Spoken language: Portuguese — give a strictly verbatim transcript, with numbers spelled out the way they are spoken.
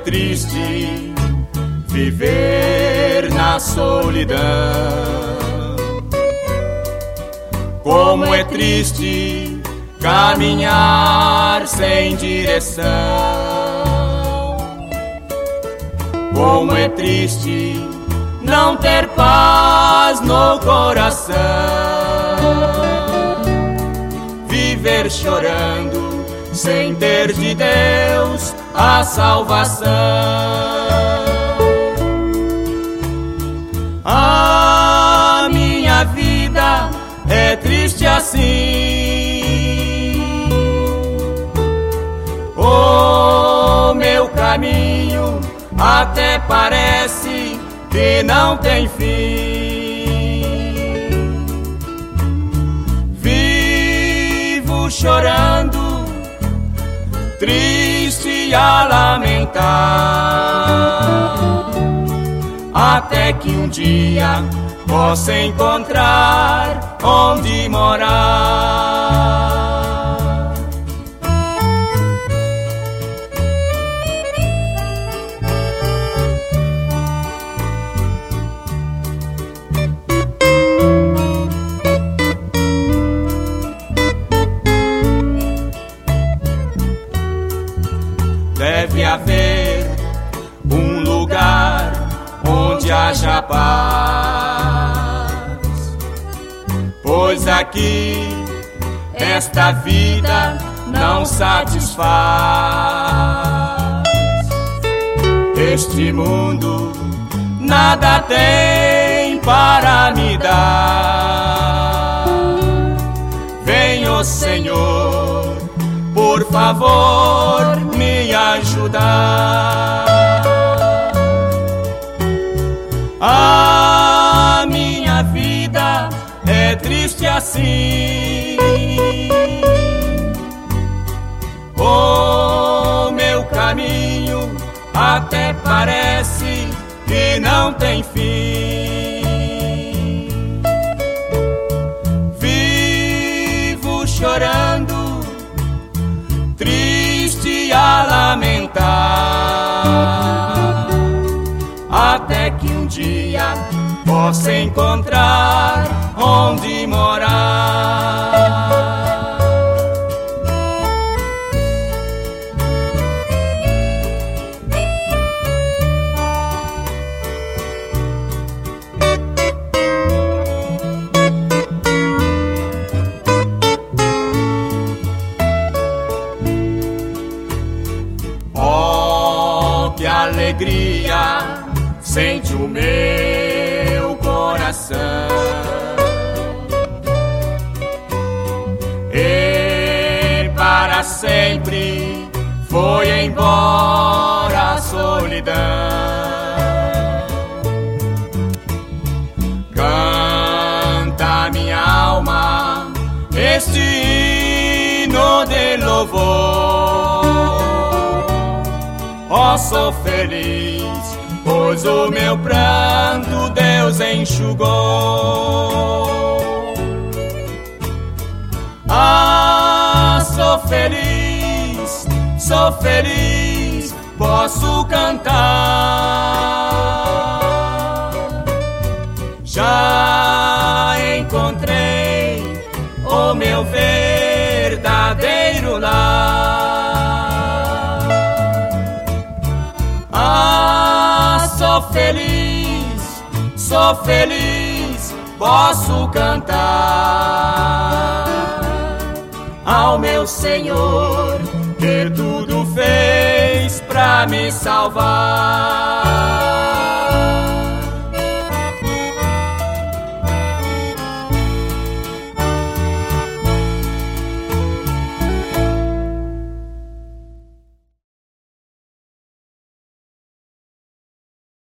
triste viver na solidão. Como é triste caminhar sem direção. Como é triste não ter paz no coração. Viver chorando sem ter de Deus a salvação. A minha vida é triste assim. O meu caminho até parece que não tem fim. Vivo chorando, triste a lamentar, até que um dia possa encontrar onde morar. Deve haver um lugar onde haja paz, pois aqui esta vida não satisfaz. Este mundo nada tem para me dar. Vem, ó Senhor, por favor, me ajudar. A minha vida é triste assim. O meu caminho até parece que não tem fim. Vivo chorando, triste a lamentar, até que um dia possa encontrar onde morar. Que alegria sente o meu coração, e para sempre foi embora a solidão. Canta minha alma este hino de louvor. Oh, sou feliz, pois o meu pranto Deus enxugou. Ah, sou feliz, sou feliz, posso cantar. Já encontrei o meu verdadeiro lar. Ah, sou feliz, sou feliz, posso cantar ao meu Senhor, que tudo fez pra me salvar.